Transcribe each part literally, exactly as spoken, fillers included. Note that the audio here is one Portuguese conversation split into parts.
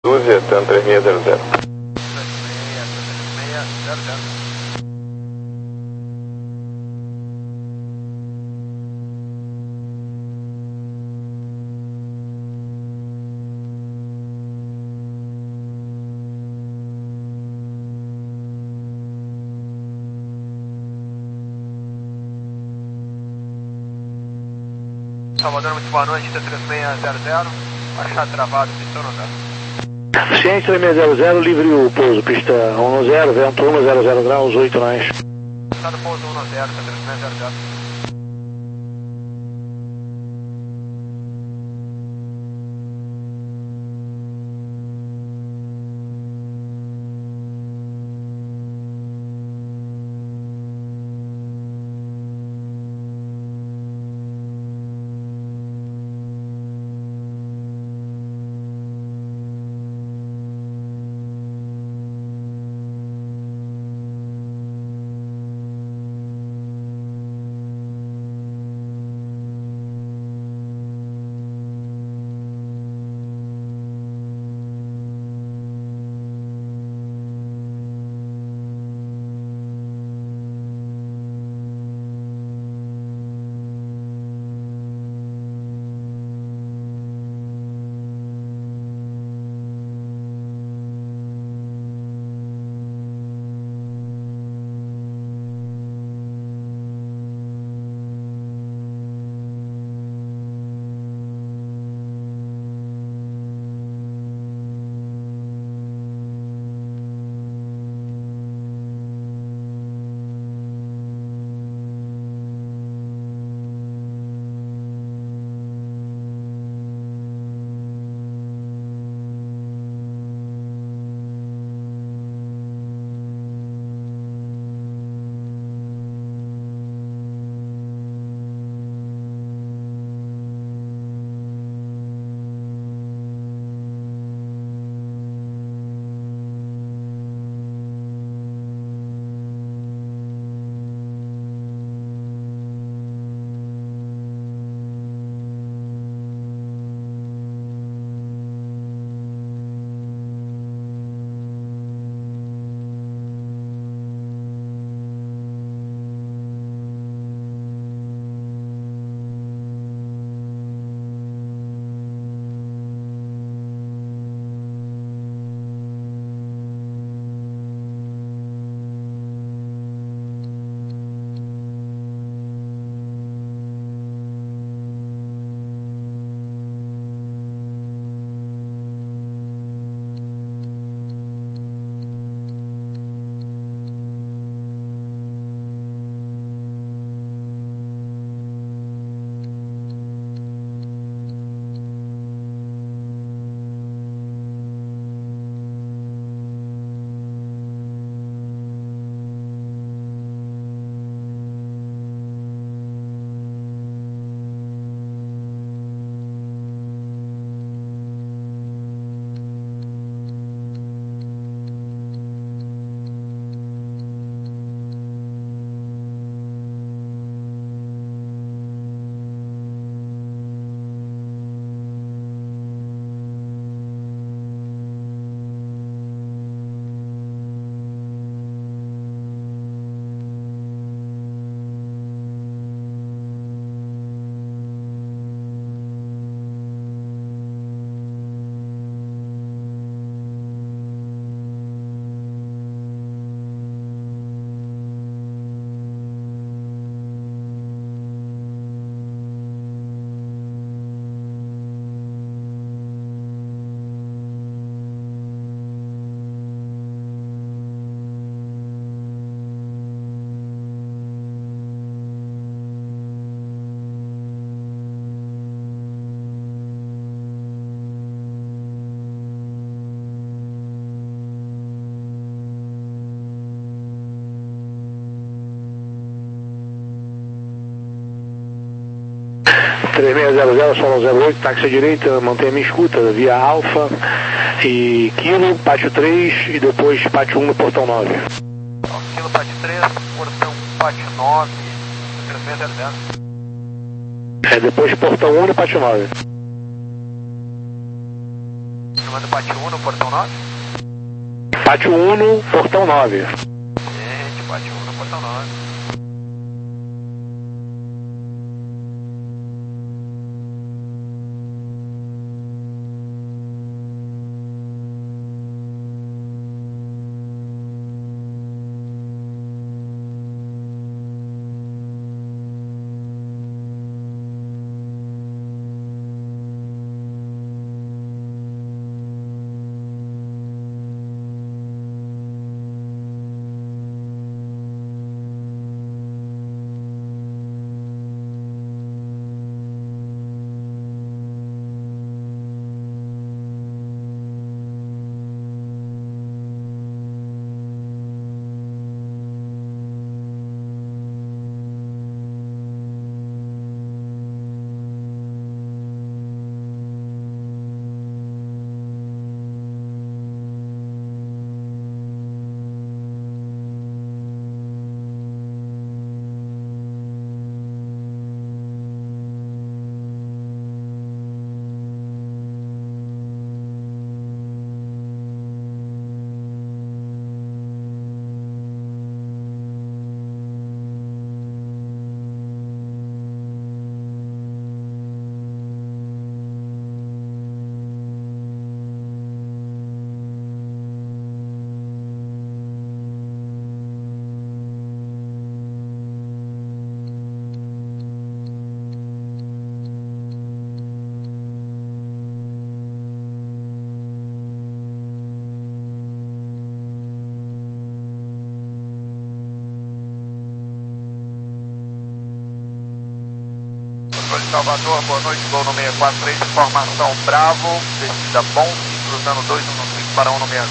Dúzia, tanto três seis zero zero. três seis zero zero. Salvador, muito boa noite, T três seis zero zero, baixado travado, pista não dá. Ciência três seis zero zero, livre o pouso, pista um zero, vento um zero zero graus, oito nós. Passado pouso um zero, T três seis zero zero. três seis zero zero, solo zero oito, táxi à direita, mantenha minha escuta, via Alfa e Kilo, pátio três e depois pátio um no portão nove. Kilo, pátio três, portão pátio nove, três seis zero zero. É, depois portão um no pátio nove. Manda Pátio um no portão nove. Pátio um no portão nove. Gente, Pátio um no portão nove. Salvador, boa noite, gol no seis quatro três, informação Bravo, descida bom, cruzando dois um cinco para um no sessenta.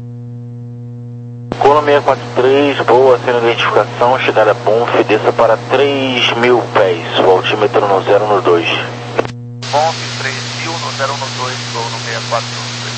Gol no seis quatro três, boa, sendo identificação, chegada Bonf, desça para três mil pés, o altímetro no zero no dois. Bonf, três mil no zero no dois, gol no seis quatro três.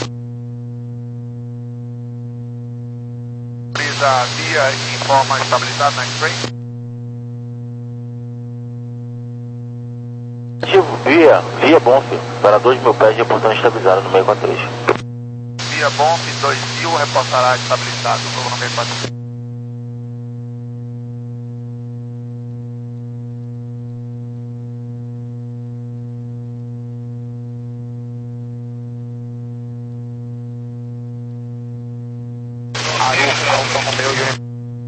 Brisa via informa estabilidade na X-Ray. Via, via Bonf, para dois mil pés, reportando estabilizado no seis quatro três. Via Bonf, dois mil, reportará estabilizado no seis quatro três. Alfa Romeo Uniforme.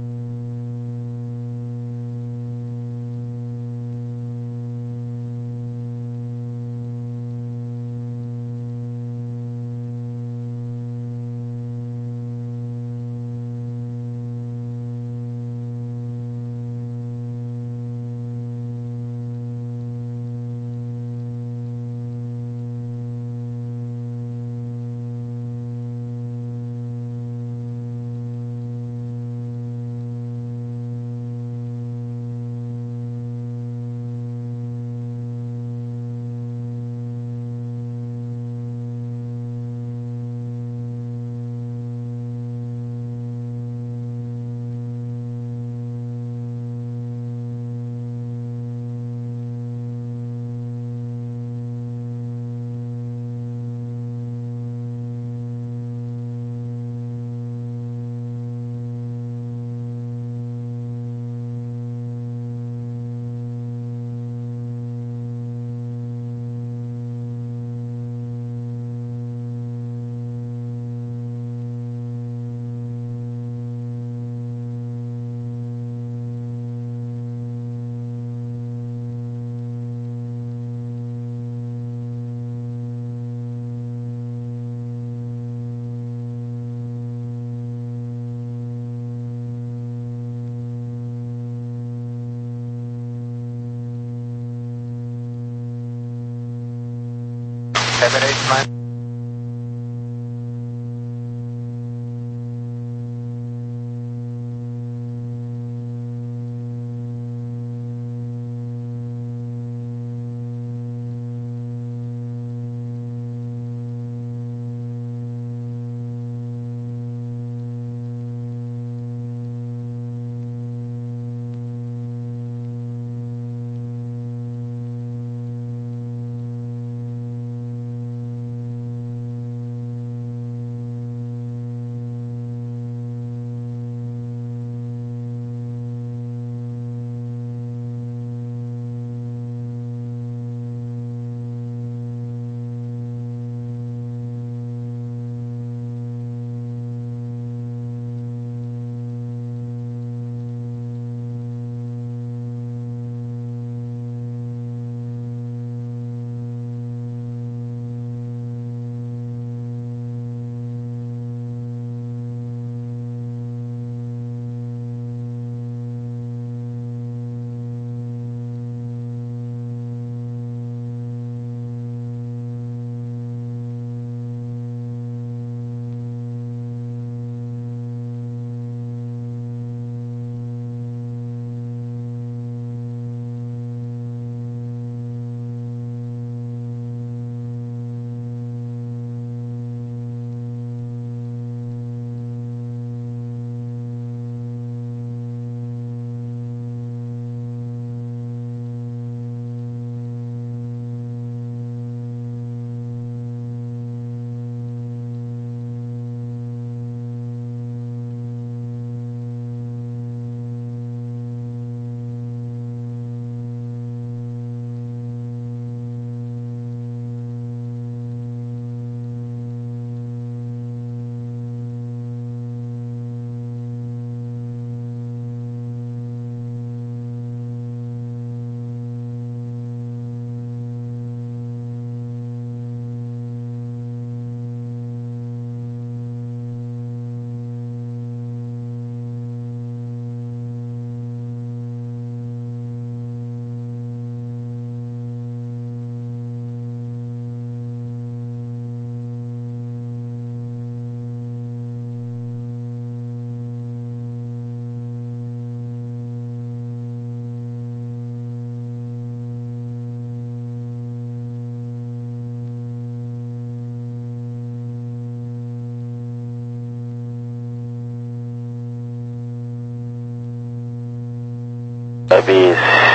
seven eight nine.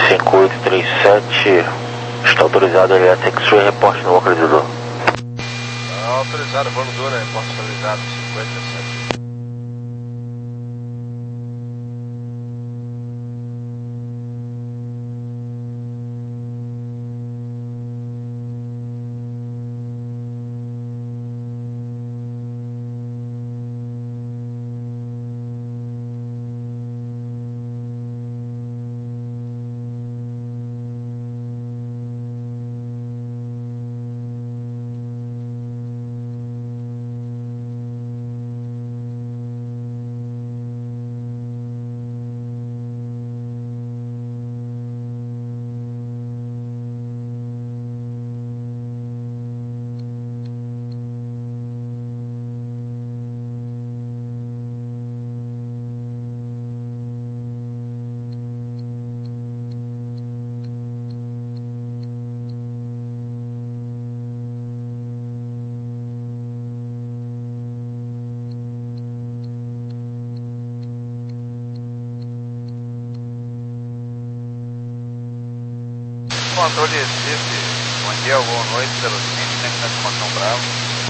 cinco oito três sete, está autorizado L S X-Ray, reporte no localizador. Autorizado, voadora, reporte autorizado, cinquenta e sete. Controle Recife, bom dia, boa noite, zero cinco, tem que estar informação Bravo.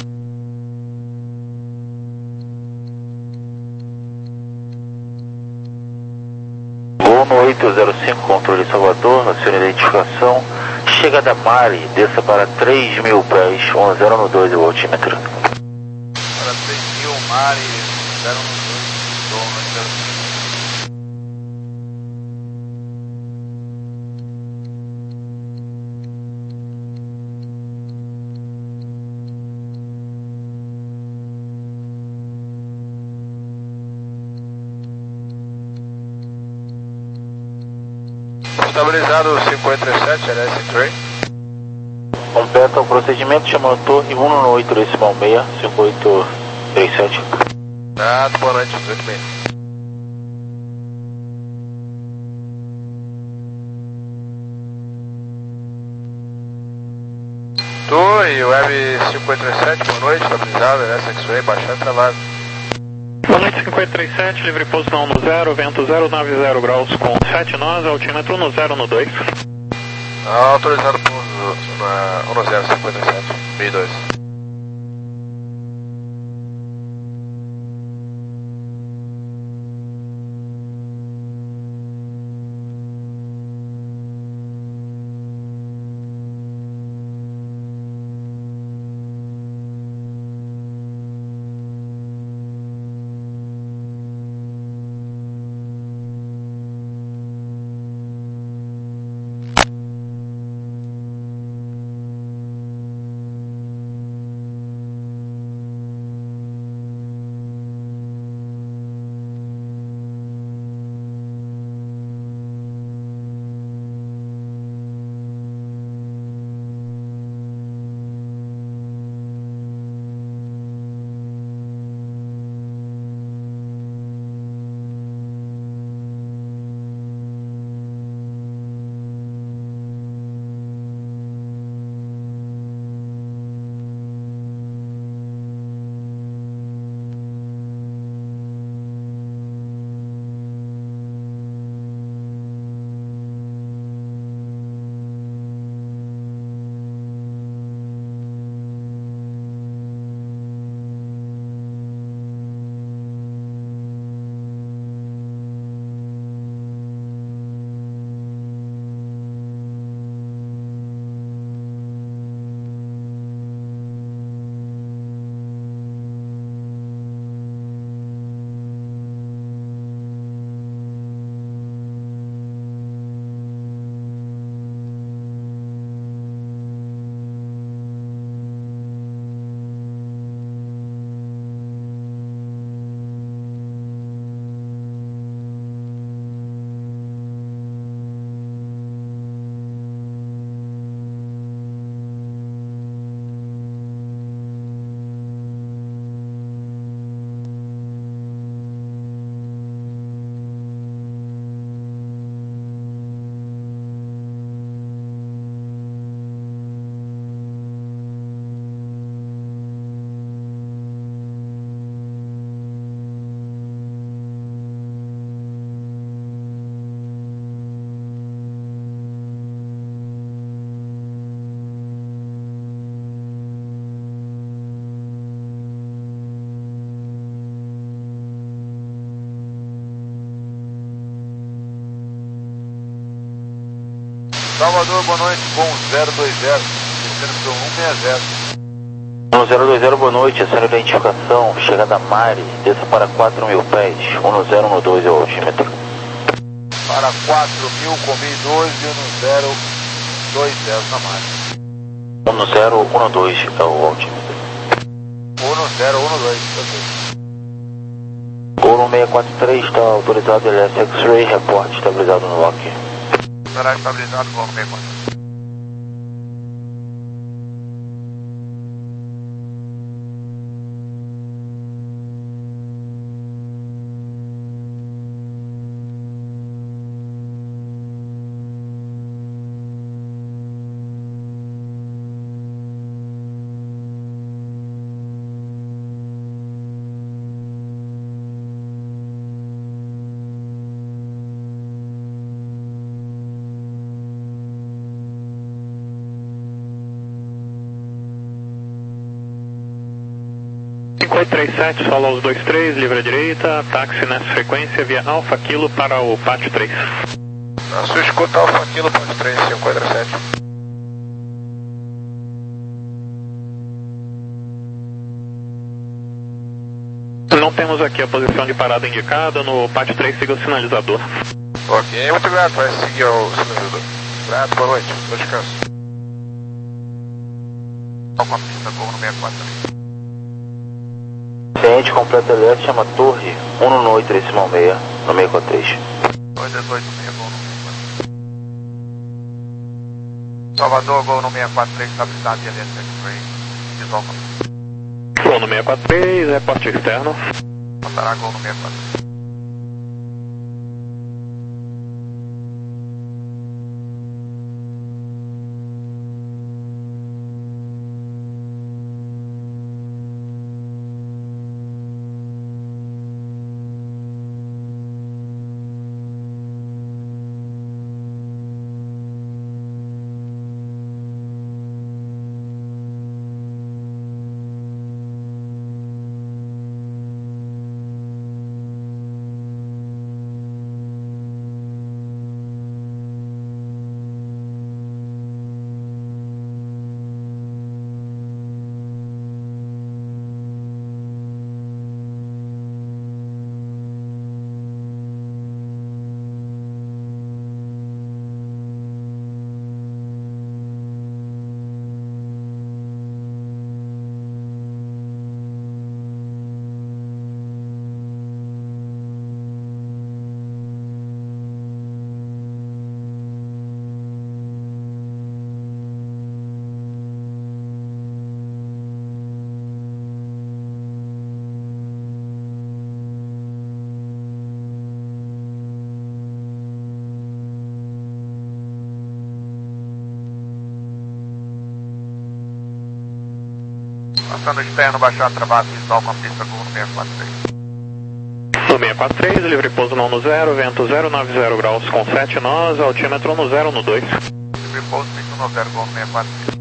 Boa noite, zero cinco, controle Salvador, a sua identificação. Chegada Mari, desça para três mil pés, um zero no dois, o altímetro. Para três mil, Mari, zero no dois, torno zero cinco. Estabilizado cinquenta e sete, L S X-Ray. Completa o procedimento, chamando torre um no oito decimal seis, cinco oito três sete. Nada, boa noite, muito bem. Torre, Web cinquenta e sete, boa noite, estabilizado, L S X-Ray, baixando travado. Boa noite, cinquenta e três sete, livre posição no zero, vento zero nove zero graus com sete nós, altímetro no zero no dois. Autorizado por um no zero cinquenta e sete, mil e dois. Salvador, boa noite, com zero dois zero, descendo pelo um seis zero. um zero dois zero, boa noite, acendo a identificação, chegada Mari, desça para quatro mil pés, um zero um dois é o altímetro. Para quatro mil com mil e doze, um zero dois zero na Mari. um zero um dois é o altímetro. um zero um dois, ok. Gol seis quatro três está autorizado, L S X-Ray, reporte estabilizado no lock. Será estabilizado, Gol seis quatro. cinco oito três sete, solo aos dois três, livre à direita, táxi nessa frequência via Alfa Kilo para o Pátio três. Na sua escuta, Alfa Kilo, ponto três, cinco oito três sete. Não temos aqui a posição de parada indicada, no Pátio três siga o sinalizador. Ok, muito grato, vai seguir o sinalizador. Grato, boa noite, bom descanso. Qual a pista, Gol no seis quatro três. Cliente completa L S, chama Torre, um no oito, decimal seis, no seis quatro três. dois dezoito, seis, Gol no seis quatro três. Salvador, Gol no seis quatro três, estabilidade de L S X-Ray, visual com... Gol no seis quatro três, reporte externo. Mandará Gol no seis quatro três. Passando externo, baixado, travado, visual com a pista Gol no seis quatro três. No seis quatro três, livre pouso no zero, vento zero nove zero graus com sete nós, altímetro no zero no dois. Livre pouso, vinte um zero, Gol no seis quatro três.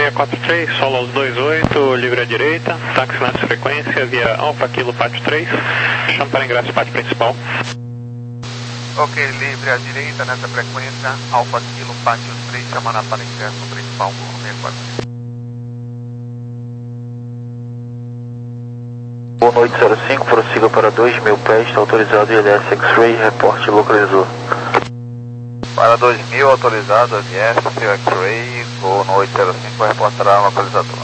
seis quatro três, solo aos dois oito, livre à direita, táxi nessa frequência, via Alfa Kilo Pátio três, chama para ingresso pátio principal. Ok, livre à direita nessa frequência, Alfa Kilo Pátio três, chamando para ingresso principal, Gol seis quatro três. Boa noite, zero cinco, prossiga para dois mil pés, está autorizado I L S X-Ray, reporte localizou. Para dois mil, autorizado, I L S, seu X-Ray, Gol noite zero cinco, reportará localizador.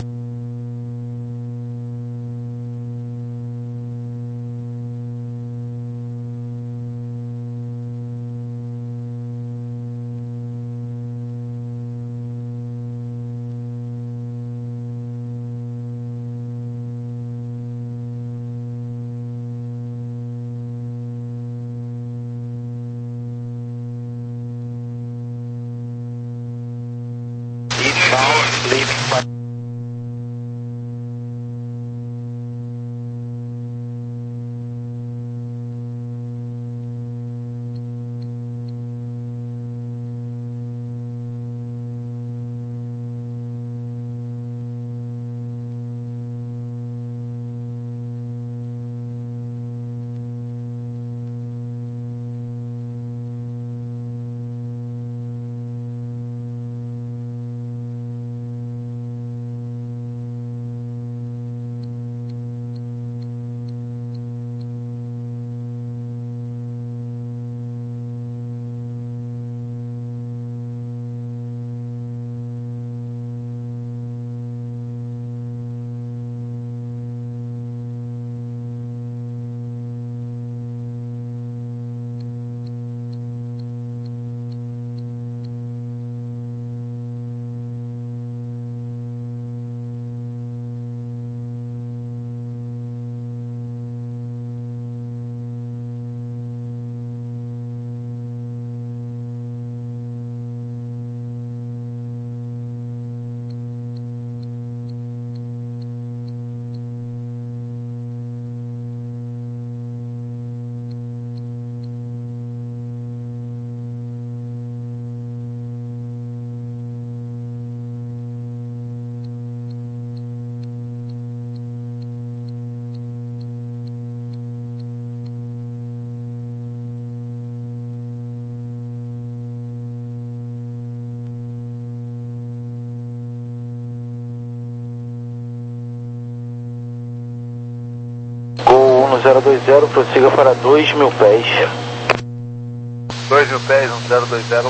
zero dois zero, prossiga para dois mil pés. dois mil pés, um zero dois zero.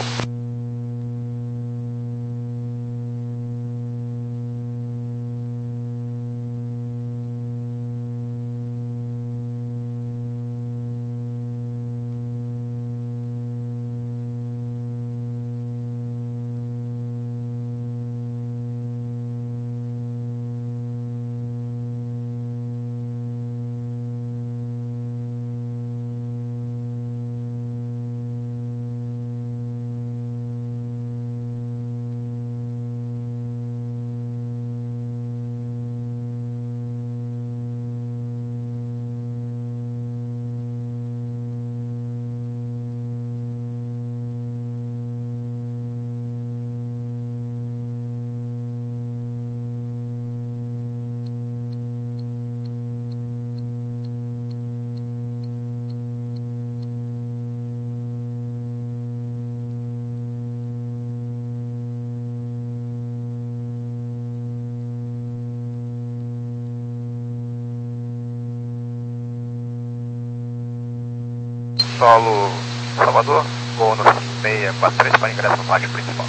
Solo Salvador, Gol no seis quatro três para ingresso no página principal.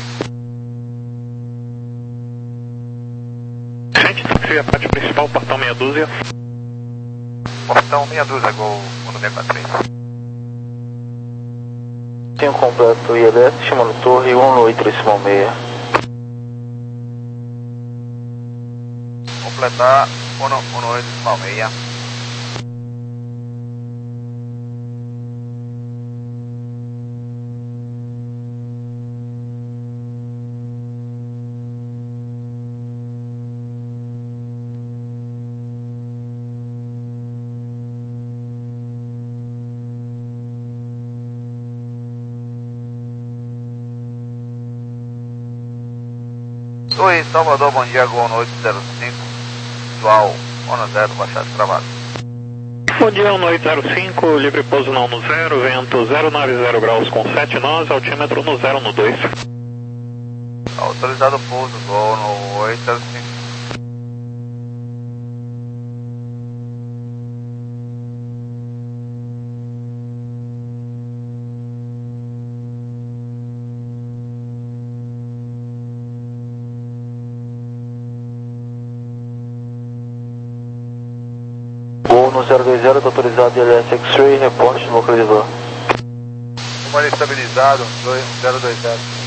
Gente, táxi a pátio principal, portão meia dúzia. Portão meia dúzia, Gol no seis quatro três. Tenho completo I L S, chamando torre um oito decimal seis. Completar um oito decimal seis. Oi, Salvador, bom dia, Gol no oito zero cinco, visual, ONU zero, baixado travado. Bom dia, ONU oito zero cinco, livre pouso na ONU zero, vento zero nove zero graus com sete nós, altímetro no zero no dois. Autorizado pouso, Gol no oito zero cinco. No zero dois zero, está autorizado L S X-Ray, reporte no localizador. Comando estabilizado, zero dois zero.